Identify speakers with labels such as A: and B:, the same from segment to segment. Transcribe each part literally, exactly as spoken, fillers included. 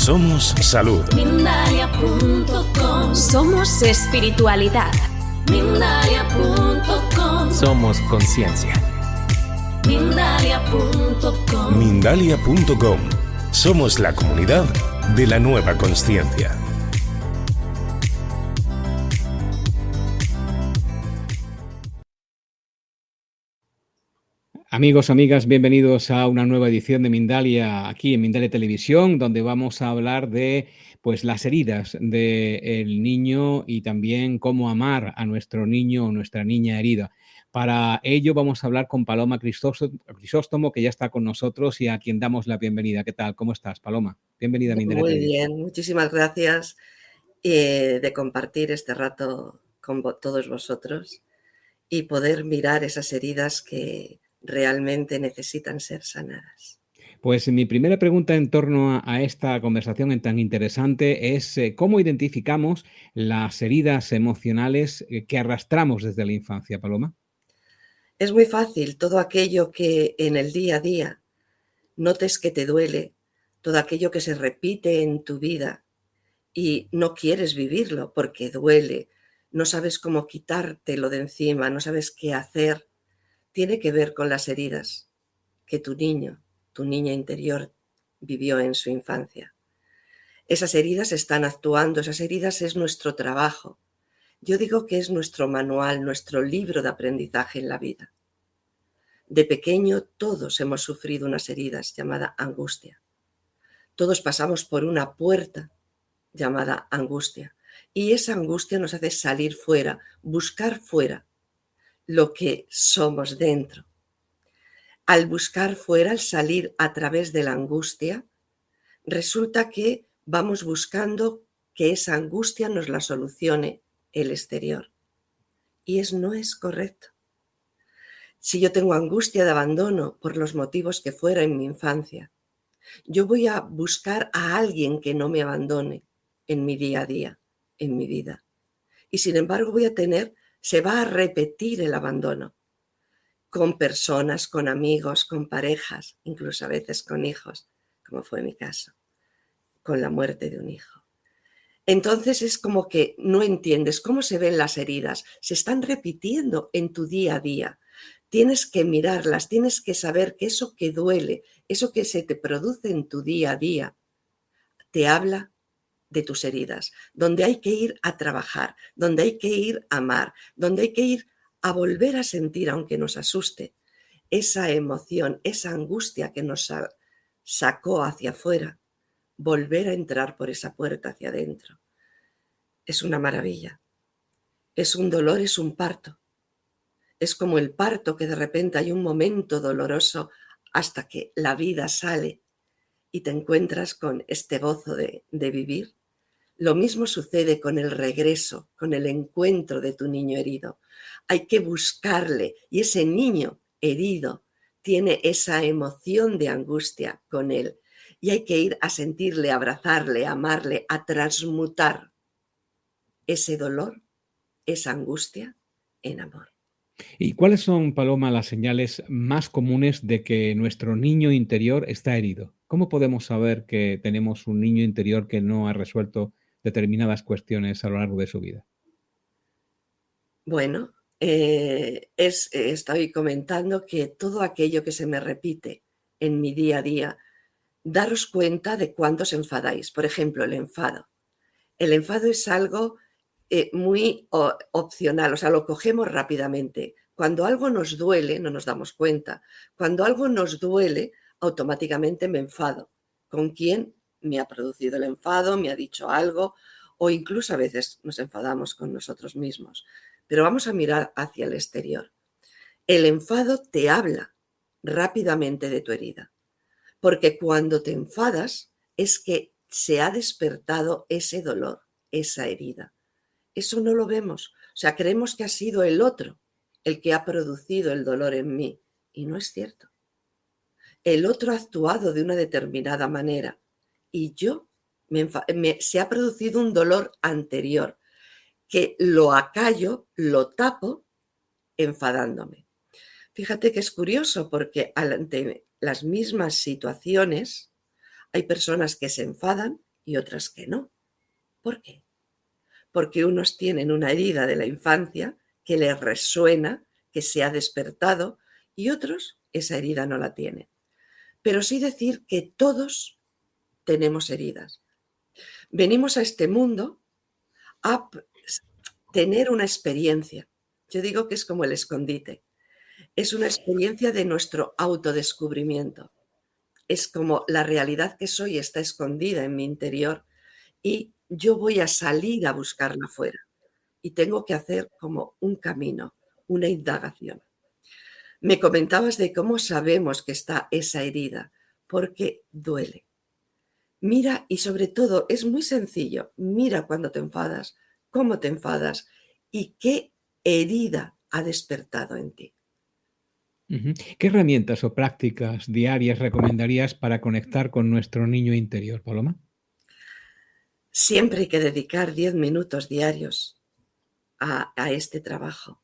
A: Somos salud.
B: Mindalia punto com.
C: Somos espiritualidad.
B: Mindalia punto com.
D: Somos conciencia.
B: Mindalia punto com.
A: Mindalia punto com. Somos la comunidad de la nueva consciencia.
E: Amigos, amigas, bienvenidos a una nueva edición de Mindalia, aquí en Mindalia Televisión, donde vamos a hablar de pues, las heridas del niño y también cómo amar a nuestro niño o nuestra niña herida. Para ello vamos a hablar con Paloma Crisóstomo, que ya está con nosotros y a quien damos la bienvenida. ¿Qué tal? ¿Cómo estás, Paloma? Bienvenida a Mindalia
F: Muy
E: Televisión.
F: bien, muchísimas gracias eh, de compartir este rato con vo- todos vosotros y poder mirar esas heridas que realmente necesitan ser sanadas.
E: Pues mi primera pregunta en torno a, a esta conversación tan interesante es eh, ¿cómo identificamos las heridas emocionales eh, que arrastramos desde la infancia, Paloma?
F: Es muy fácil todo aquello que en el día a día notes que te duele, todo aquello que se repite en tu vida y no quieres vivirlo porque duele, no sabes cómo quitártelo de encima, no sabes qué hacer, tiene que ver con las heridas que tu niño, tu niña interior vivió en su infancia. Esas heridas están actuando, esas heridas es nuestro trabajo. Yo digo que es nuestro manual, nuestro libro de aprendizaje en la vida. De pequeño todos hemos sufrido unas heridas llamada angustia. Todos pasamos por una puerta llamada angustia. Y esa angustia nos hace salir fuera, buscar fuera lo que somos dentro. Al buscar fuera, al salir a través de la angustia, resulta que vamos buscando que esa angustia nos la solucione el exterior. Y eso no es correcto. Si yo tengo angustia de abandono por los motivos que fuera en mi infancia, yo voy a buscar a alguien que no me abandone en mi día a día, en mi vida. Y sin embargo voy a tener, se va a repetir el abandono con personas, con amigos, con parejas, incluso a veces con hijos, como fue mi caso, con la muerte de un hijo. Entonces es como que no entiendes cómo se ven las heridas, se están repitiendo en tu día a día. Tienes que mirarlas, tienes que saber que eso que duele, eso que se te produce en tu día a día, te habla de tus heridas, donde hay que ir a trabajar, donde hay que ir a amar, donde hay que ir a volver a sentir, aunque nos asuste, esa emoción, esa angustia que nos sacó hacia afuera, volver a entrar por esa puerta hacia adentro. Es una maravilla. Es un dolor, es un parto. Es como el parto que de repente hay un momento doloroso hasta que la vida sale y te encuentras con este gozo de, de vivir. Lo mismo sucede con el regreso, con el encuentro de tu niño herido. Hay que buscarle y ese niño herido tiene esa emoción de angustia con él y hay que ir a sentirle, a abrazarle, a amarle, a transmutar ese dolor, esa angustia en amor.
E: ¿Y cuáles son, Paloma, las señales más comunes de que nuestro niño interior está herido? ¿Cómo podemos saber que tenemos un niño interior que no ha resuelto determinadas cuestiones a lo largo de su vida?
F: Bueno, eh, es, eh, estoy comentando que todo aquello que se me repite en mi día a día, daros cuenta de cuándo os enfadáis. Por ejemplo, el enfado. El enfado es algo eh, muy o, opcional, o sea, lo cogemos rápidamente. Cuando algo nos duele, no nos damos cuenta. Cuando algo nos duele, automáticamente me enfado. ¿Con quién me ha producido el enfado? ¿Me ha dicho algo? O incluso a veces nos enfadamos con nosotros mismos. Pero vamos a mirar hacia el exterior. El enfado te habla rápidamente de tu herida. Porque cuando te enfadas es que se ha despertado ese dolor, esa herida. Eso no lo vemos. O sea, creemos que ha sido el otro el que ha producido el dolor en mí. Y no es cierto. El otro ha actuado de una determinada manera y yo me, enfa- me- se ha producido un dolor anterior que lo acallo, lo tapo enfadándome. Fíjate que es curioso porque ante las mismas situaciones hay personas que se enfadan y otras que no. ¿Por qué? Porque unos tienen una herida de la infancia que les resuena, que se ha despertado, y otros esa herida no la tienen. Pero sí decir que todos tenemos heridas. Venimos a este mundo a tener una experiencia. Yo digo que es como el escondite. Es una experiencia de nuestro autodescubrimiento. Es como la realidad que soy está escondida en mi interior y yo voy a salir a buscarla afuera. Y tengo que hacer como un camino, una indagación. Me comentabas de cómo sabemos que está esa herida, porque duele. Mira, y sobre todo, es muy sencillo, mira cuando te enfadas, cómo te enfadas y qué herida ha despertado en ti.
E: Uh-huh. ¿Qué herramientas o prácticas diarias recomendarías para conectar con nuestro niño interior, Paloma?
F: Siempre hay que dedicar diez minutos diarios a, a este trabajo.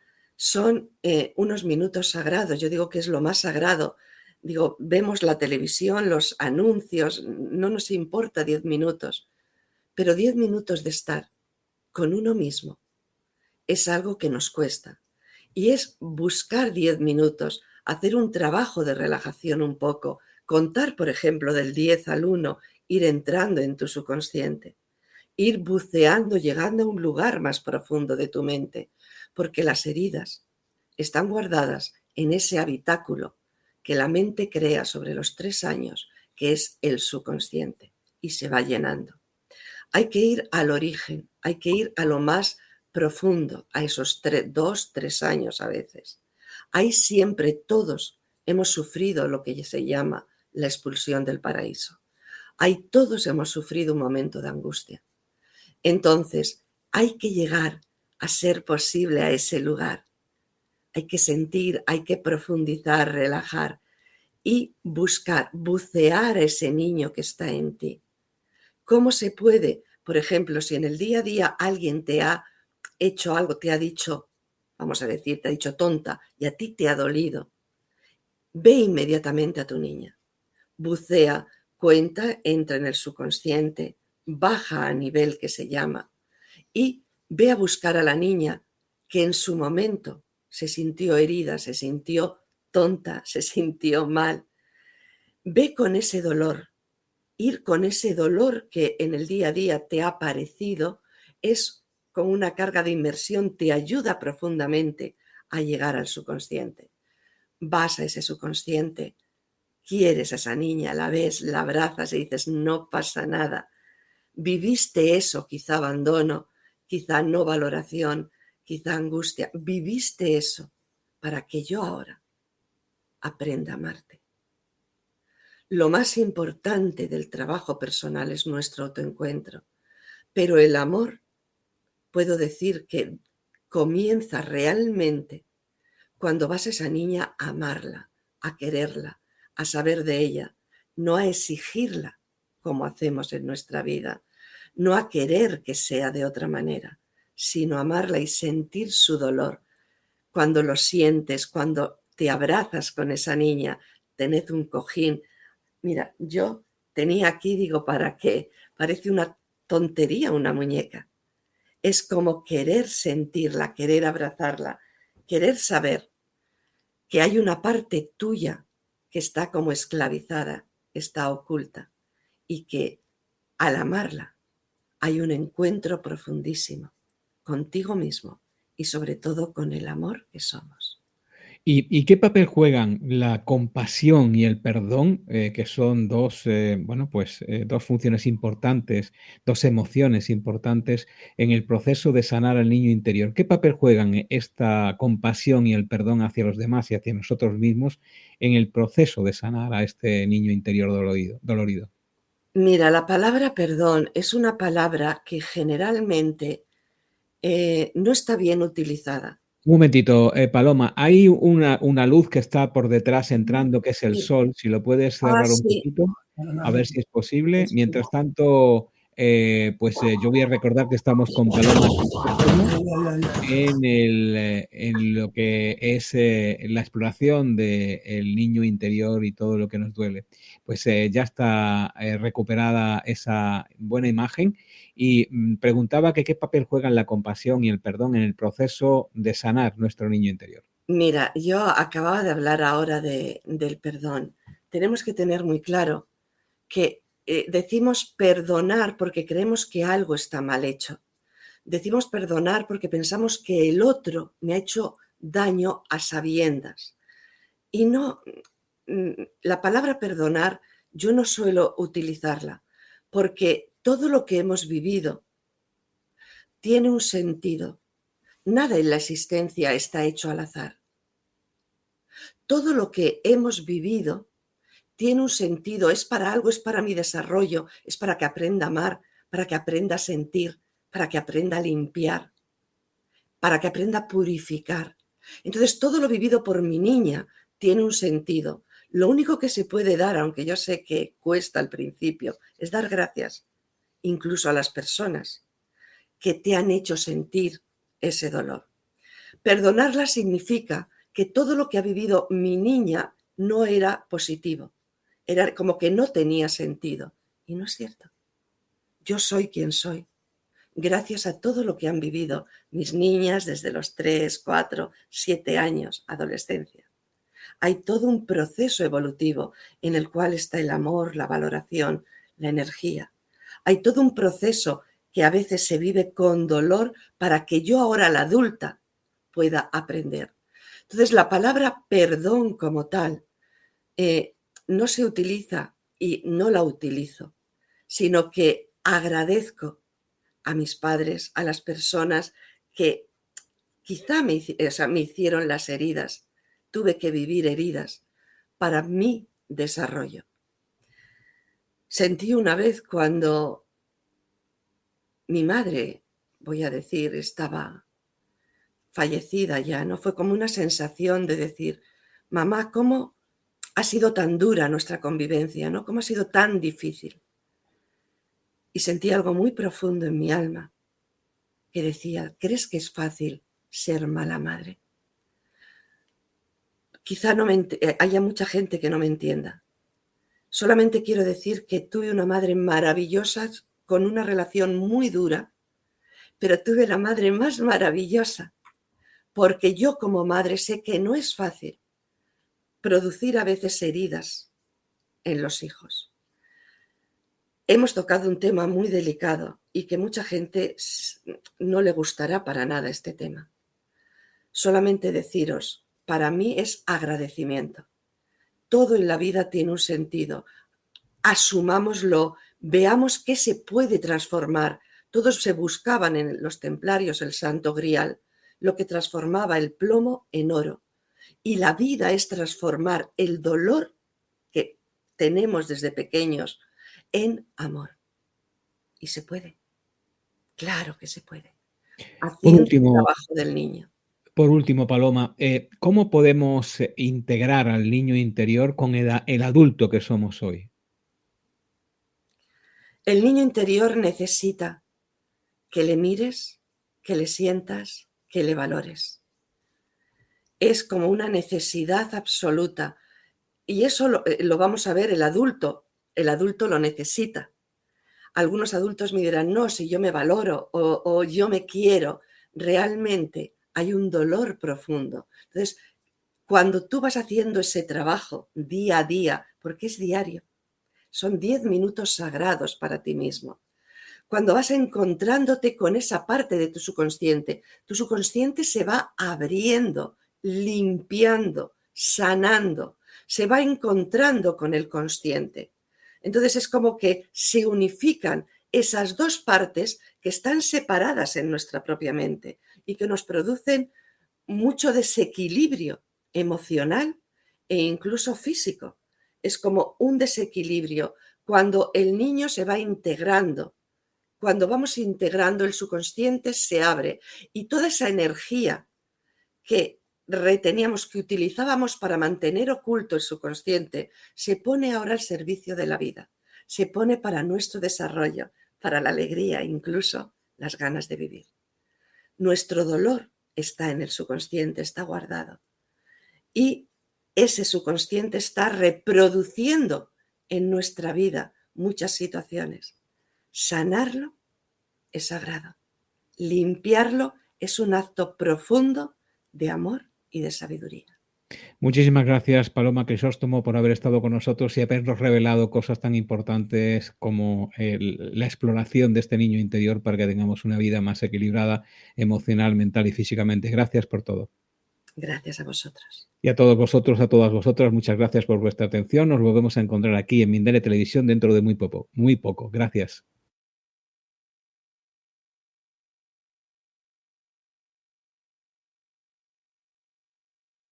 F: Son eh, unos minutos sagrados, yo digo que es lo más sagrado. Digo, vemos la televisión, los anuncios, no nos importa diez minutos, pero diez minutos de estar con uno mismo es algo que nos cuesta. Y es buscar diez minutos, hacer un trabajo de relajación un poco, contar, por ejemplo, del diez al uno, ir entrando en tu subconsciente, ir buceando, llegando a un lugar más profundo de tu mente, porque las heridas están guardadas en ese habitáculo que la mente crea sobre los tres años, que es el subconsciente, y se va llenando. Hay que ir al origen, hay que ir a lo más profundo, a esos tres, dos, tres años a veces. Ahí siempre todos hemos sufrido lo que se llama la expulsión del paraíso. Ahí todos hemos sufrido un momento de angustia. Entonces, hay que llegar a ser posible a ese lugar. Hay que sentir, hay que profundizar, relajar y buscar, bucear a ese niño que está en ti. ¿Cómo se puede? Por ejemplo, si en el día a día alguien te ha hecho algo, te ha dicho, vamos a decir, te ha dicho tonta y a ti te ha dolido, ve inmediatamente a tu niña, bucea, cuenta, entra en el subconsciente, baja a nivel que se llama y ve a buscar a la niña que en su momento se sintió herida, se sintió tonta, se sintió mal. Ve con ese dolor. Ir con ese dolor que en el día a día te ha parecido es con una carga de inmersión, te ayuda profundamente a llegar al subconsciente. Vas a ese subconsciente, quieres a esa niña, la ves, la abrazas y dices, no pasa nada. Viviste eso, quizá abandono, quizá no valoración, quizá angustia. Viviste eso para que yo ahora aprenda a amarte. Lo más importante del trabajo personal es nuestro autoencuentro, pero el amor, puedo decir que comienza realmente cuando vas a esa niña a amarla, a quererla, a saber de ella, no a exigirla como hacemos en nuestra vida, no a querer que sea de otra manera, sino amarla y sentir su dolor. Cuando lo sientes, cuando te abrazas con esa niña, tened un cojín. Mira, yo tenía aquí, digo, ¿para qué? Parece una tontería una muñeca. Es como querer sentirla, querer abrazarla, querer saber que hay una parte tuya que está como esclavizada, está oculta y que al amarla hay un encuentro profundísimo contigo mismo y sobre todo con el amor que somos.
E: ¿Y, y qué papel juegan la compasión y el perdón, eh, que son dos, eh, bueno, pues, eh, dos funciones importantes, dos emociones importantes en el proceso de sanar al niño interior? ¿Qué papel juegan esta compasión y el perdón hacia los demás y hacia nosotros mismos en el proceso de sanar a este niño interior dolorido? dolorido?
F: Mira, la palabra perdón es una palabra que generalmente eh, no está bien utilizada.
E: Un momentito, eh, Paloma, hay una, una luz que está por detrás entrando, que es el
F: Sí.
E: sol. Si lo puedes cerrar
F: Ah,
E: un
F: sí.
E: poquito, a ver si es posible. Mientras tanto, eh, pues eh, yo voy a recordar que estamos con Paloma en, el, eh, en lo que es eh, la exploración del niño interior y todo lo que nos duele. Pues eh, ya está eh, recuperada esa buena imagen y mm, preguntaba que qué papel juegan la compasión y el perdón en el proceso de sanar nuestro niño interior.
F: Mira, yo acababa de hablar ahora de, del perdón. Tenemos que tener muy claro que eh, decimos perdonar porque creemos que algo está mal hecho. Decimos perdonar porque pensamos que el otro me ha hecho daño a sabiendas. Y no, la palabra perdonar yo no suelo utilizarla porque todo lo que hemos vivido tiene un sentido. Nada en la existencia está hecho al azar. Todo lo que hemos vivido tiene un sentido, es para algo, es para mi desarrollo, es para que aprenda a amar, para que aprenda a sentir, para que aprenda a limpiar, para que aprenda a purificar. Entonces, todo lo vivido por mi niña tiene un sentido. Lo único que se puede dar, aunque yo sé que cuesta al principio, es dar gracias, incluso a las personas que te han hecho sentir ese dolor. Perdonarla significa que todo lo que ha vivido mi niña no era positivo, era como que no tenía sentido. Y no es cierto. Yo soy quien soy, gracias a todo lo que han vivido mis niñas desde los tres, cuatro, siete años, adolescencia. Hay todo un proceso evolutivo en el cual está el amor, la valoración, la energía. Hay todo un proceso que a veces se vive con dolor para que yo ahora, la adulta, pueda aprender. Entonces, la palabra perdón como tal eh, no se utiliza y no la utilizo, sino que agradezco a mis padres, a las personas que quizá me, o sea, me hicieron las heridas. Tuve que vivir heridas para mi desarrollo. Sentí una vez cuando mi madre, voy a decir, estaba fallecida ya, ¿no? Fue como una sensación de decir, mamá, ¿cómo ha sido tan dura nuestra convivencia, ¿no? ¿Cómo ha sido tan difícil? Y sentí algo muy profundo en mi alma que decía, ¿crees que es fácil ser mala madre? Quizá no me haya mucha gente que no me entienda. Solamente quiero decir que tuve una madre maravillosa con una relación muy dura, pero tuve la madre más maravillosa, porque yo como madre sé que no es fácil producir a veces heridas en los hijos. Hemos tocado un tema muy delicado y que mucha gente no le gustará para nada este tema. Solamente deciros, para mí es agradecimiento. Todo en la vida tiene un sentido. Asumámoslo, veamos qué se puede transformar. Todos se buscaban en los templarios el santo grial, lo que transformaba el plomo en oro. Y la vida es transformar el dolor que tenemos desde pequeños en amor. Y se puede. Claro que se puede. Haciendo
E: Por último,
F: el trabajo del niño.
E: Por último, Paloma, eh, ¿cómo podemos integrar al niño interior con el, el adulto que somos hoy?
F: El niño interior necesita que le mires, que le sientas, que le valores. Es como una necesidad absoluta. Y eso lo, lo vamos a ver el adulto. El adulto lo necesita. Algunos adultos me dirán, no, si yo me valoro o, o yo me quiero. Realmente hay un dolor profundo. Entonces, cuando tú vas haciendo ese trabajo día a día, porque es diario, son diez minutos sagrados para ti mismo. Cuando vas encontrándote con esa parte de tu subconsciente, tu subconsciente se va abriendo, limpiando, sanando, se va encontrando con el consciente. Entonces es como que se unifican esas dos partes que están separadas en nuestra propia mente y que nos producen mucho desequilibrio emocional e incluso físico. Es como un desequilibrio cuando el niño se va integrando. Cuando vamos integrando, el subconsciente se abre y toda esa energía que reteníamos, que utilizábamos para mantener oculto el subconsciente, se pone ahora al servicio de la vida, se pone para nuestro desarrollo, para la alegría, incluso las ganas de vivir. Nuestro dolor está en el subconsciente, está guardado. Y ese subconsciente está reproduciendo en nuestra vida muchas situaciones. Sanarlo es sagrado. Limpiarlo es un acto profundo de amor y de sabiduría.
E: Muchísimas gracias, Paloma Crisóstomo, por haber estado con nosotros y habernos revelado cosas tan importantes como el, la exploración de este niño interior para que tengamos una vida más equilibrada emocional, mental y físicamente. Gracias por todo.
F: Gracias a vosotros.
E: Y a todos vosotros, a todas vosotras, muchas gracias por vuestra atención. Nos volvemos a encontrar aquí en Mindalia Televisión dentro de muy poco. Muy poco. Gracias.